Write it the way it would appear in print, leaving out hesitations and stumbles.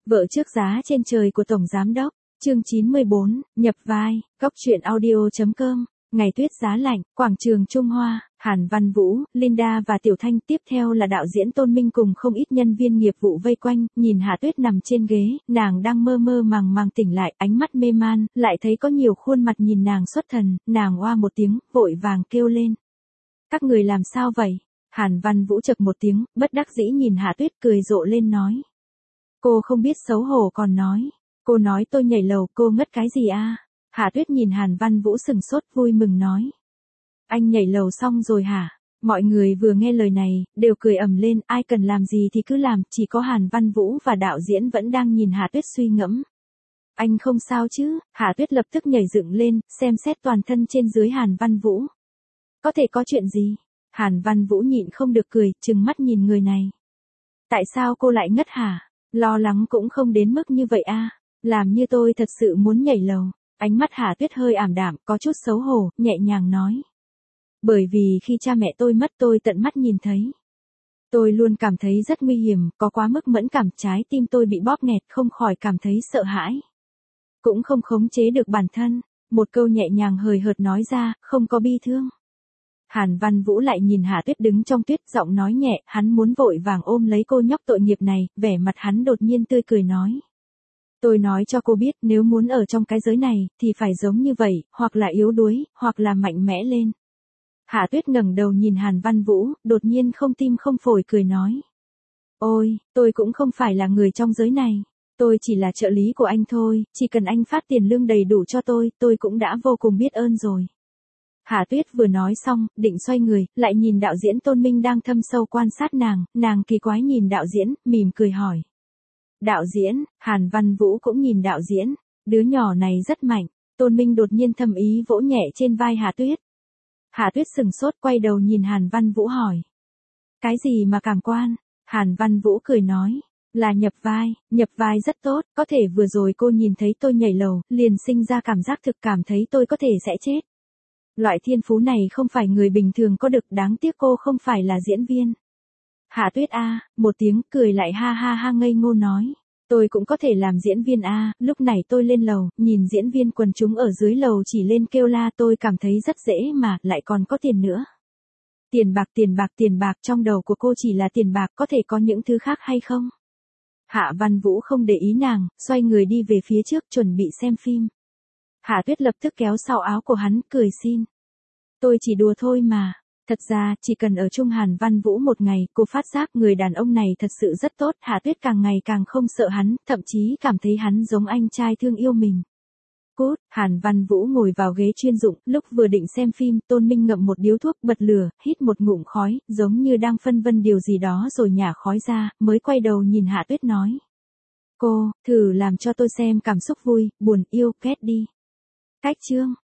Vợ trước giá trên trời của Tổng Giám Đốc, chương 94, nhập vai, góc truyện audio.com, ngày tuyết giá lạnh, quảng trường Trung Hoa, Hàn Văn Vũ, Linda và Tiểu Thanh, tiếp theo là đạo diễn Tôn Minh cùng không ít nhân viên nghiệp vụ vây quanh, nhìn Hạ Tuyết nằm trên ghế, nàng đang mơ mơ màng màng tỉnh lại, ánh mắt mê man, lại thấy có nhiều khuôn mặt nhìn nàng xuất thần, nàng oa một tiếng, vội vàng kêu lên. Các người làm sao vậy? Hàn Văn Vũ chậc một tiếng, bất đắc dĩ nhìn Hạ Tuyết cười rộ lên nói. Cô không biết xấu hổ còn nói. Cô nói tôi nhảy lầu, cô ngất cái gì a? Hạ Tuyết nhìn Hàn Văn Vũ sừng sốt vui mừng nói. Anh nhảy lầu xong rồi hả? Mọi người vừa nghe lời này, đều cười ầm lên, ai cần làm gì thì cứ làm, chỉ có Hàn Văn Vũ và đạo diễn vẫn đang nhìn Hạ Tuyết suy ngẫm. Anh không sao chứ? Hạ Tuyết lập tức nhảy dựng lên, xem xét toàn thân trên dưới Hàn Văn Vũ. Có thể có chuyện gì? Hàn Văn Vũ nhịn không được cười, trừng mắt nhìn người này. Tại sao cô lại ngất hả? Lo lắng cũng không đến mức như vậy a. Làm như tôi thật sự muốn nhảy lầu. Ánh mắt Hạ Tuyết hơi ảm đạm, có chút xấu hổ, nhẹ nhàng nói. Bởi vì khi cha mẹ tôi mất tôi tận mắt nhìn thấy. Tôi luôn cảm thấy rất nguy hiểm, có quá mức mẫn cảm, trái tim tôi bị bóp nghẹt, không khỏi cảm thấy sợ hãi. Cũng không khống chế được bản thân, một câu nhẹ nhàng hời hợt nói ra, không có bi thương. Hàn Văn Vũ lại nhìn Hạ Tuyết đứng trong tuyết, giọng nói nhẹ, hắn muốn vội vàng ôm lấy cô nhóc tội nghiệp này, vẻ mặt hắn đột nhiên tươi cười nói. Tôi nói cho cô biết, nếu muốn ở trong cái giới này, thì phải giống như vậy, hoặc là yếu đuối, hoặc là mạnh mẽ lên. Hạ Tuyết ngẩng đầu nhìn Hàn Văn Vũ, đột nhiên không tim không phổi cười nói. Ôi, tôi cũng không phải là người trong giới này. Tôi chỉ là trợ lý của anh thôi, chỉ cần anh phát tiền lương đầy đủ cho tôi cũng đã vô cùng biết ơn rồi. Hạ Tuyết vừa nói xong, định xoay người, lại nhìn đạo diễn Tôn Minh đang thâm sâu quan sát nàng kỳ quái nhìn đạo diễn, mỉm cười hỏi. Đạo diễn, Hàn Văn Vũ cũng nhìn đạo diễn, đứa nhỏ này rất mạnh, Tôn Minh đột nhiên thầm ý vỗ nhẹ trên vai Hạ Tuyết. Hạ Tuyết sừng sốt quay đầu nhìn Hàn Văn Vũ hỏi. Cái gì mà cảm quan? Hàn Văn Vũ cười nói. Là nhập vai rất tốt, có thể vừa rồi cô nhìn thấy tôi nhảy lầu, liền sinh ra cảm giác thực cảm thấy tôi có thể sẽ chết. Loại thiên phú này không phải người bình thường có được, đáng tiếc cô không phải là diễn viên. Hạ Tuyết a, một tiếng cười lại ha ha ha ngây ngô nói. Tôi cũng có thể làm diễn viên a, lúc này tôi lên lầu, nhìn diễn viên quần chúng ở dưới lầu chỉ lên kêu la tôi cảm thấy rất dễ mà, lại còn có tiền nữa. Tiền bạc trong đầu của cô chỉ là tiền bạc, có thể có những thứ khác hay không? Hạ Văn Vũ không để ý nàng, xoay người đi về phía trước chuẩn bị xem phim. Hạ Tuyết lập tức kéo sau áo của hắn, cười xin. Tôi chỉ đùa thôi mà. Thật ra, chỉ cần ở chung Hàn Văn Vũ một ngày, cô phát giác người đàn ông này thật sự rất tốt. Hạ Tuyết càng ngày càng không sợ hắn, thậm chí cảm thấy hắn giống anh trai thương yêu mình. Cút, Hàn Văn Vũ ngồi vào ghế chuyên dụng, lúc vừa định xem phim, Tôn Minh ngậm một điếu thuốc, bật lửa, hít một ngụm khói, giống như đang phân vân điều gì đó rồi nhả khói ra, mới quay đầu nhìn Hạ Tuyết nói. Cô, thử làm cho tôi xem cảm xúc vui, buồn, yêu, ghét đi. Cách chương.